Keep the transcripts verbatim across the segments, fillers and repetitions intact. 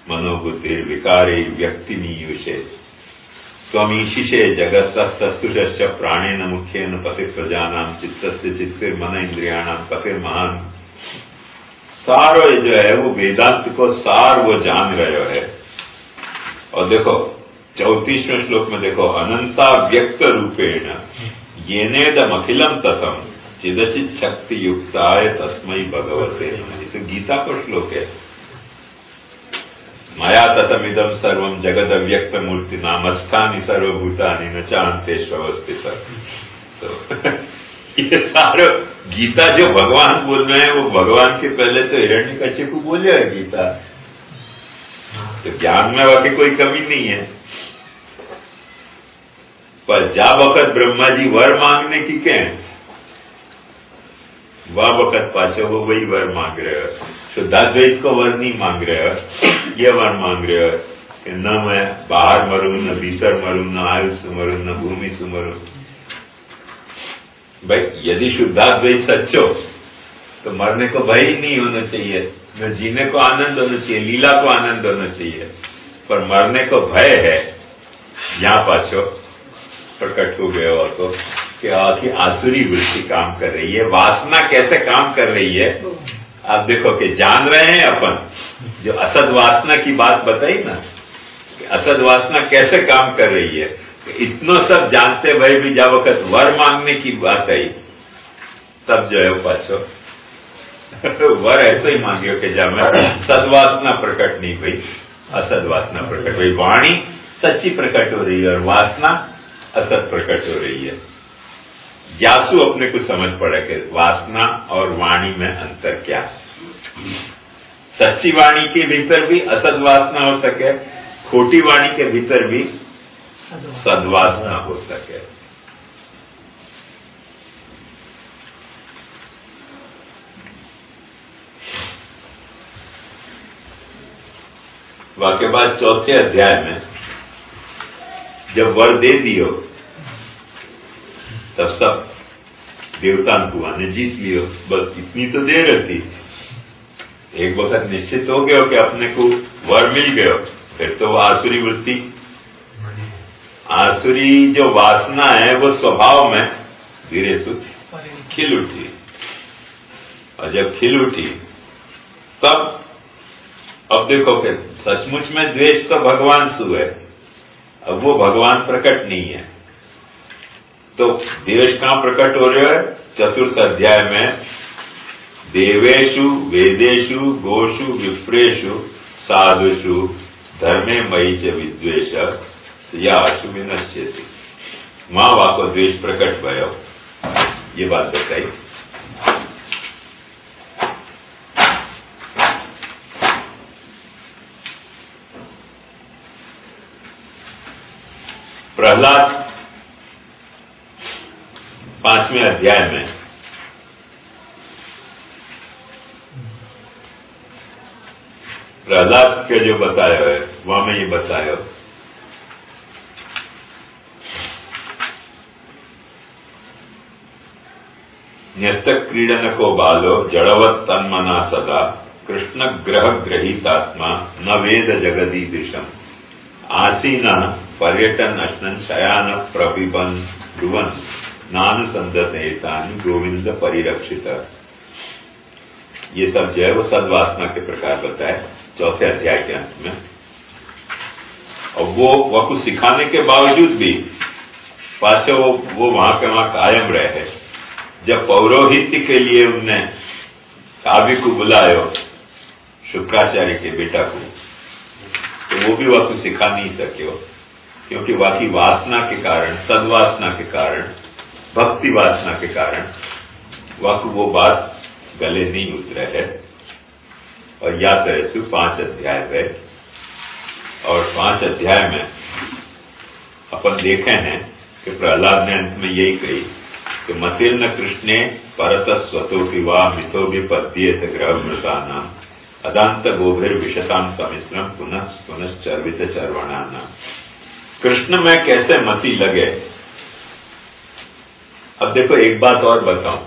मनोबुद्धिर विकारी व्यक्ति नीयुषे त्वमीशिषे जगत्सस्तुष प्राणेन मुख्येन पति प्रजानाम चित्तस्य चित्तिर मन इंद्रियाणाम पतिर महान। सारो जो है वो वेदांत को सार वो जान रहे है। और देखो चौतीसवें श्लोक में देखो, अनंता व्यक्त रूपेण येनेदम अखिलम तथम चिदचित शक्ति युक्ताय तस्मै भगवते नमः। तो गीता का श्लोक है। मया ततमिदम सर्वम जगद अव्यक्त मूर्ति नामस्थानि सर्वभूतानि न चान्तेष्वस्थित। तो ये सारा गीता जो भगवान बोल रहे हैं वो भगवान के पहले तो हिरण्यकश्यप को बोले है गीता। तो ज्ञान में वाकई कोई कमी नहीं है, पर जा वक्त ब्रह्मा जी वर मांगने की कहें, वह वक्त पाछो वो वही वर मांग रहे हो। शुद्धाद्वैत को वर नहीं मांग रहे हो, ये वर मांग रहे हो कि न मैं बाहर मरूं, न भीतर मरूं, न आयुष मरूं, न भूमि सुमरूं। भाई यदि शुद्धाद्वैत सच्चो तो मरने को भय ही नहीं होना चाहिए, न जीने को आनंद होना चाहिए, लीला को आनंद होना चाहिए। पर मरने को भय है, यहां पाछो प्रकट हो गए हो तो कि आसुरी वृत्ति काम कर रही है। वासना कैसे काम कर रही है आप देखो कि जान रहे हैं अपन, जो असद वासना की बात बताई ना कि असद वासना कैसे काम कर रही है, इतना सब जानते भाई भी जब वक्त वर मांगने की बात आई तब जो है वो पाछो वर ऐसे ही मांगियो कि जब मैं सदवासना प्रकट नहीं हुई, असद वासना प्रकट हुई। वाणी सच्ची प्रकट हो रही है और वासना असत प्रकट हो रही है। यासु अपने को समझ पड़ा कि वासना और वाणी में अंतर क्या है। सच्ची वाणी के भीतर भी असद वासना हो सके, खोटी वाणी के भीतर भी सद्वासना हो सके। वाके बाद चौथे अध्याय में जब वर दे दियो तब सब देवता हुआ ने जीत लियो। बस इतनी तो देर रहती, एक वक्त निश्चित हो गयो कि अपने को वर मिल गयो, फिर तो आसुरी वृत्ति, आसुरी जो वासना है वो स्वभाव में धीरे से खिल उठी। और जब खिल उठी तब अब देखो कि सचमुच में द्वेष तो भगवान सु है, अब वो भगवान प्रकट नहीं है। तो द्वेष कहां प्रकट हो रहा है? चतुर्थ अध्याय में देवेषु वेदेषु गोषु विप्रेषु साधुषु धर्मे मयि च विद्वेष याशु विनश्यति। मां वाको द्वेष प्रकट भयो, ये बात बताई। प्रहलाद पांचवें अध्याय में प्रहलाद के जो बताया है वहां में ये बताया न्यस्त क्रीडन को बालो जड़वत तन्मना सदा कृष्ण ग्रह ग्रहीतात्मा न वेद जगदी दिशम आसीन पर्यटन अश्नन शयान प्रपिबन ध्रुवन नानुसंदतेतानि गोविंद परिरक्षित। ये सब जो है वो सद्वासना के प्रकार बताए चौथे अध्याय के अंत में। और वो वह कुछ सिखाने के बावजूद भी पाछे वो, वो वहां के वहां कायम रहे। जब पौरोहित्य के लिए उनने काव्य को बुलायो शुक्राचार्य के बेटा को, तो वो भी वह कुछ सिखा नहीं सके, क्योंकि वाकी वासना के कारण, सद्वासना के कारण, भक्ति वासना के कारण वह वो बात गले नहीं उतरे है। और याद रहे पांच अध्याय है, और पांच अध्याय में अपन देखे हैं कि प्रहलाद ने अंत में यही कही कि मतिर्न कृष्णे परत स्वतो विवा मिथो भी पद्येत ग्रह मृतानाम अदांत गोभिर विशताम समिश्रम पुनः पुनश्चर्वित चर्वणाना। कृष्ण में कैसे मति लगे। अब देखो एक बात और बताऊं,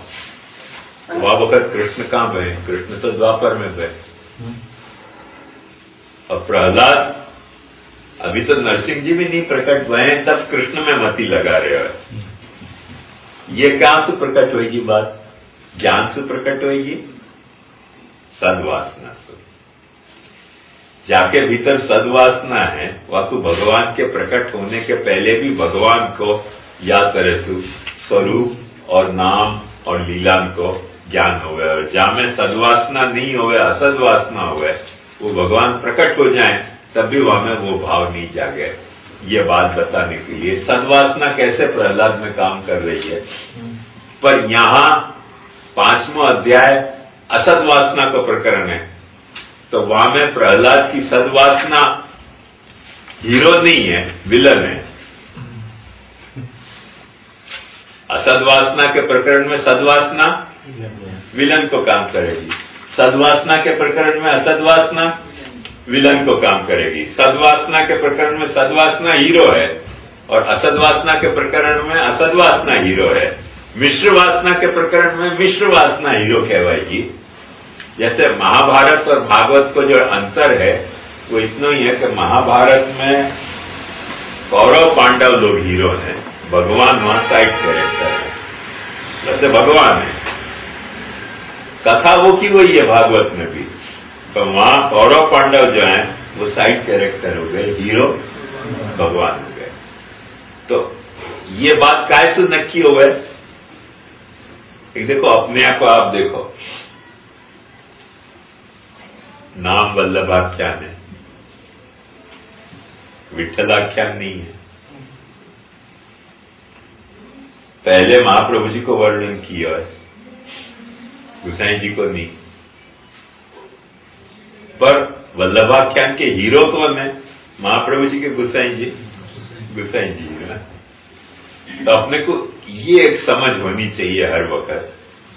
वह वक्त कृष्ण कहां गए? कृष्ण तो द्वापर में गए। और प्रहलाद अभी तो नरसिंह जी भी नहीं प्रकट हुए हैं, तब कृष्ण में मति लगा रहे हो। ये कहां से प्रकट होगी बात? ज्ञान से प्रकट होगी, सद्वासना से। जाके भीतर सद्वासना है, वह तो भगवान के प्रकट होने के पहले भी भगवान को याद करे सु स्वरूप और नाम और लीला को ज्ञान हो गया। और जहां में सद्वासना नहीं हो गया, असद्वासना हो गए, वो भगवान प्रकट हो जाए तब भी वहां में वो भाव नहीं जागे। ये बात बताने के लिए सद्वासना कैसे प्रहलाद में काम कर रही है। पर यहां पांचवा अध्याय असद्वासना का प्रकरण है, तो वहां में प्रहलाद की सद्वासना हीरो नहीं है, विलन है। असद्वासना के प्रकरण में सद्वासना विलन को काम करेगी, सद्वासना के प्रकरण में असद्वासना विलन को काम करेगी। सद्वासना के प्रकरण में सद्वासना हीरो है और असद्वासना के प्रकरण में असद्वासना हीरो है। मिश्र वासना के प्रकरण में मिश्र वासना हीरो कहवाएगी। जैसे महाभारत और भागवत को जो अंतर है वो इतना ही है कि महाभारत में कौरव पांडव लोग हीरो हैं, भगवान वहां साइड कैरेक्टर है। जैसे भगवान है, कथा वो की वही है भागवत में भी, तो वहां कौरव पांडव जो हैं वो साइड कैरेक्टर हो गए, हीरो भगवान हो गए। तो ये बात काय से नक्की हो गए? देखो अपने आप को आप देखो, नाम वल्लभाख्यान है, विठ्ठलाख्यान नहीं है। पहले महाप्रभु जी को वर्णन किया है, गुसाई जी को नहीं। पर वल्लभाख्यान के हीरो कौन है? महाप्रभु जी के गुसाई जी, गुसाई जी है। तो अपने को ये एक समझ होनी चाहिए हर वक्त।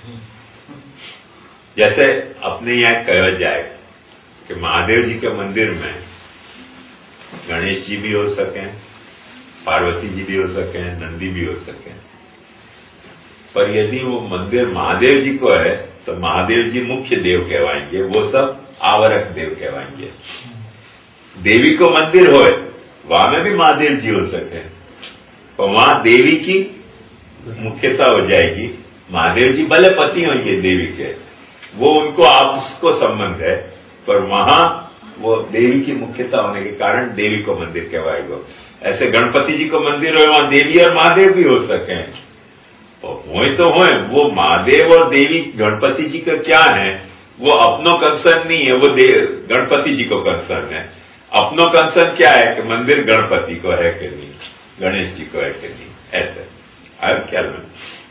जैसे अपने यहां कहा जाए कि महादेव जी के मंदिर में गणेश जी भी हो सके, पार्वती जी भी हो सके, नंदी भी हो सके, पर यदि वो मंदिर महादेव जी को है तो महादेव जी मुख्य देव कहवाएंगे, वो सब आवरक देव कहवाएंगे। देवी को मंदिर होए वहां में भी महादेव जी हो सके, तो वहां देवी की मुख्यता हो जाएगी। महादेव जी भले पति होंगे देवी के, वो उनको आपस को संबंध है, पर वहां वो देवी की मुख्यता होने के कारण देवी को मंदिर कहवाएगा। ऐसे गणपति जी को मंदिर हो, वहां देवी और महादेव भी हो सके, तो होए तो होए। वो महादेव और देवी गणपति जी का क्या है, वो अपनों कंसर्न नहीं है, वो गणपति जी को कंसर्न है। अपनों कंसर्न क्या है कि मंदिर गणपति को है कि नहीं, गणेश जी को है कि नहीं, ऐसे आया ख्याल में।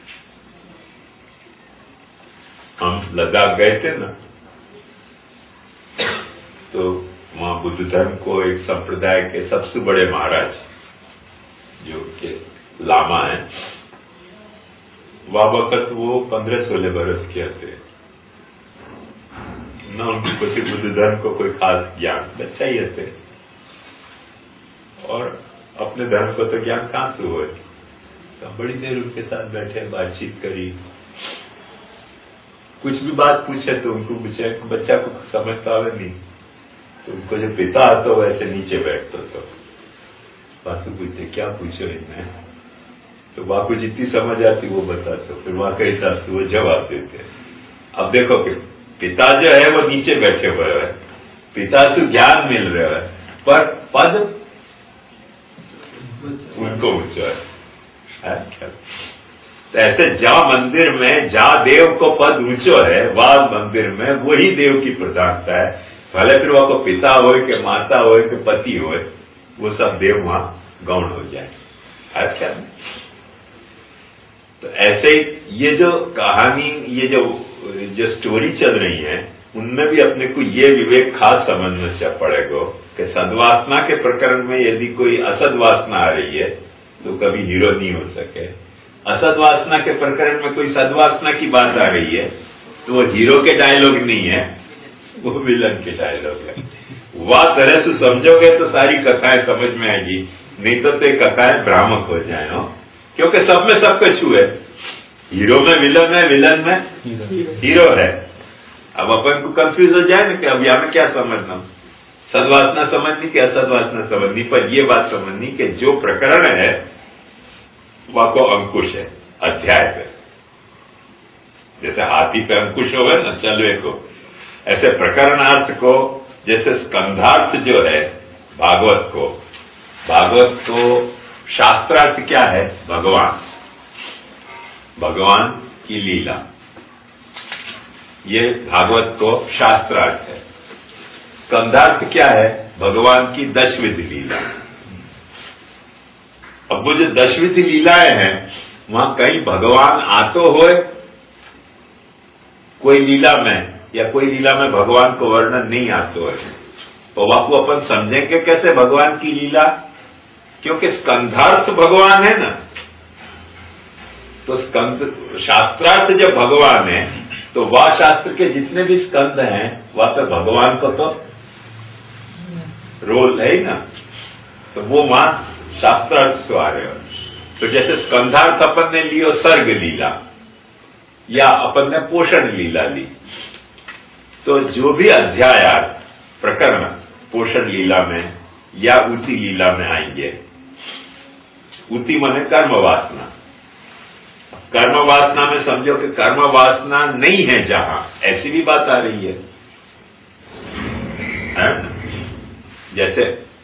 हम लद्दाख गए थे ना, तो वहां बुद्ध धर्म को एक संप्रदाय के सबसे बड़े महाराज जो के लामा है, वह वक्त वो पंद्रह सोलह बरस के थे न, उनकी कुछ बुद्ध धर्म को कोई खास ज्ञान अच्छा ही थे, और अपने धर्म को तो ज्ञान कहां से हुए। तो बड़ी देर उनके साथ बैठे, बातचीत करी, कुछ भी बात पूछे तो उनको पूछे, बच्चा को समझता है नहीं, तो उनको जो पिता आता हो वैसे नीचे बैठता तो बातों पूछते क्या पूछो इनमें, तो वहां को जितनी समझ आती वो बताते, फिर वहां के हिसाब से वो जवाब देते। अब देखो कि पिता जो है वो नीचे बैठे हुए हैं, पिता से ज्ञान मिल रहा है, पर पद उनको ऊंचा है। तो ऐसे जहां मंदिर में जहां देव को पद ऊंचो है, वह मंदिर में वही देव की प्रधानता है। भले फिर वह को पिता हो कि माता हो कि पति हो, वो सब देव वहां गौण हो जाए। अच्छा, तो ऐसे ये जो कहानी, ये जो जो स्टोरी चल रही है, उनमें भी अपने को ये विवेक खास समझना पड़ेगा कि सद्वासना के प्रकरण में यदि कोई असद्वासना आ रही है तो कभी हीरो नहीं हो सके। असद्वासना के प्रकरण में कोई सद्वासना की बात आ रही है तो वो हीरो के डायलॉग नहीं है, वो विलन के डायलॉग है। वह तरह से समझोगे तो सारी कथाएं समझ में आएगी, नहीं तो ये कथाएं भ्रामक हो जाए हो, क्योंकि सब में सब कुछ है। हीरो में विलन है, विलन में हीरो है। अब अपन को कंफ्यूज हो जाए ना कि अब यहां में क्या समझना। सद्वासना समझनी कि असद्वासना समझनी, पर यह बात समझनी कि जो प्रकरण है वह को अंकुश है, अध्याय पे। जैसे हाथी पे अंकुश हो गए ना चलवे को, ऐसे प्रकरणार्थ को, जैसे स्कंधार्थ जो है भागवत को, भागवत को शास्त्रार्थ क्या है? भगवान, भगवान की लीला, ये भागवत को शास्त्रार्थ है। स्कंधार्थ क्या है? भगवान की दशविध लीला। अब वो जो दशविध लीलाएं हैं वहां कहीं भगवान आतो होए कोई लीला में, या कोई लीला में भगवान को वर्णन नहीं आतो है, तो वह को अपन समझेंगे कैसे भगवान की लीला? क्योंकि स्कंधार्थ भगवान है ना, तो स्कंद शास्त्रार्थ जब भगवान है तो वह शास्त्र के जितने भी स्कंद हैं वह तो भगवान को तो रोल है ही ना, तो वो वहां शास्त्रार्थ से आ रहे हो। तो जैसे स्कंधार्थ अपन ने लियो सर्ग लीला या अपन ने पोषण लीला ली, तो जो भी अध्यायार्थ प्रकरण पोषण लीला में या ऊती लीला में आएंगे, ऊती माने कर्म वासना, कर्म वासना में समझो कि कर्म वासना नहीं है जहां, ऐसी भी बात आ रही है, है? जैसे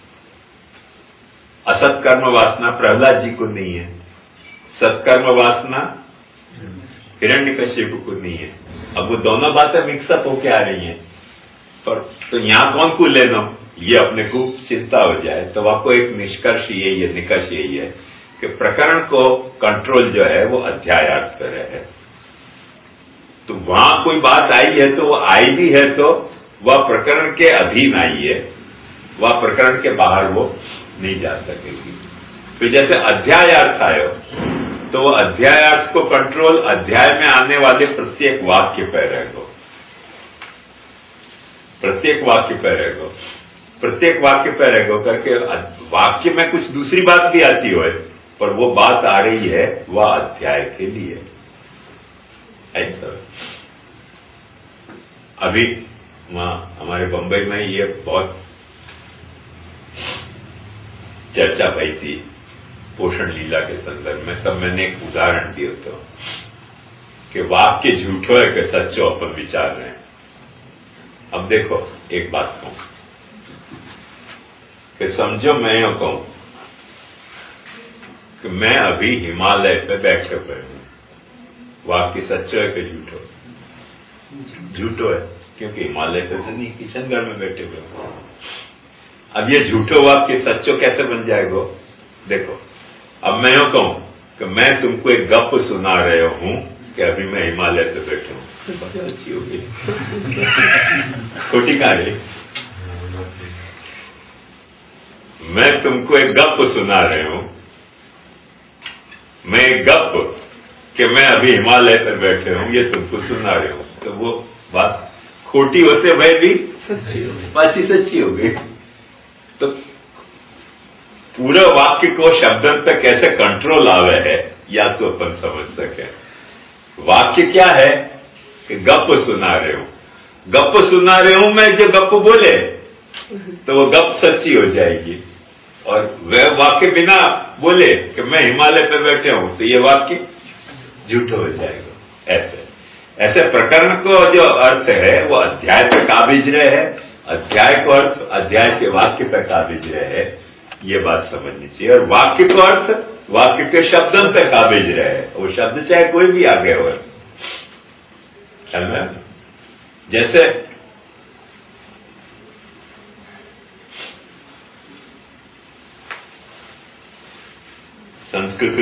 असत कर्म वासना प्रहलाद जी को नहीं है, सत्कर्म वासना हिरण्यकश्यप को नहीं है। अब वो दोनों बातें मिक्सअप होके आ रही हैं, पर तो यहां कौन को लेना, ये अपने को चिंता हो जाए। तो आपको एक निष्कर्ष यही है, निष्कर्ष यही है कि प्रकरण को कंट्रोल जो है वो अध्यायार्थ पर है। तो वहां कोई बात आई है तो वो आई भी है तो वह प्रकरण के अधीन आई है, वह प्रकरण के बाहर वो नहीं जा सकेगी। फिर जैसे अध्यायार्थ आयो तो वो अध्यायार्थ को कंट्रोल अध्याय में आने वाले प्रत्येक वाक्य पर रहेगा, प्रत्येक वाक्य पर रहेगा, प्रत्येक वाक्य पर रहेगा करके वाक्य में कुछ दूसरी बात भी आती हो, पर वो बात आ रही है वह अध्याय के लिए है। सर अभी वहां हमारे बंबई में ये बहुत चर्चा भई थी पोषण लीला के संदर्भ में, तब मैंने एक उदाहरण दिया था कि वाक्य झूठो है कि सच्चो अपन विचार रहे हैं। अब देखो एक बात कहूं कि समझो मैं यू कहूं कि मैं अभी हिमालय पे बैठे हुए हूं, वाक्य सच्चो है कि झूठो? झूठो है, क्योंकि हिमालय पे तो नहीं, किशनगढ़ में बैठे हुए हैं। अब ये झूठो वाक्य सच्चो कैसे बन जाएगा? देखो अब मैं यू कहूं कि मैं तुमको एक गप सुना रहे हूं कि अभी मैं हिमालय पे बैठा हूं, तो अच्छी होगी, खोटी कहानी। मैं तुमको एक गप सुना रहे हूं, मैं एक गप कि मैं अभी हिमालय पर बैठे हूं ये तुमको सुना रहे हूं, तो वो बात खोटी होते भाई भी बात ही सच्ची हो गई। तो पूरे वाक्य को शब्दन पर कैसे कंट्रोल आवे है या तो अपन समझ सके। वाक्य क्या है कि गप सुना रहे हूं, गप सुना रहे हूं मैं, जो गप बोले तो वो गप सच्ची हो जाएगी, और वह वाक्य बिना बोले कि मैं हिमालय पर बैठे हूं तो ये वाक्य झूठा हो जाएगा। ऐसे ऐसे प्रकरण को जो अर्थ है वो अध्याय पर काबिज रहे है, अध्याय को अर्थ अध्याय के वाक्य पर काबिज रहे है, ये बात समझनी चाहिए। और वाक्य को अर्थ वाक्य के शब्दों पर काबिज रहे, वो शब्द चाहे कोई भी आगे हो। जैसे संस्कृत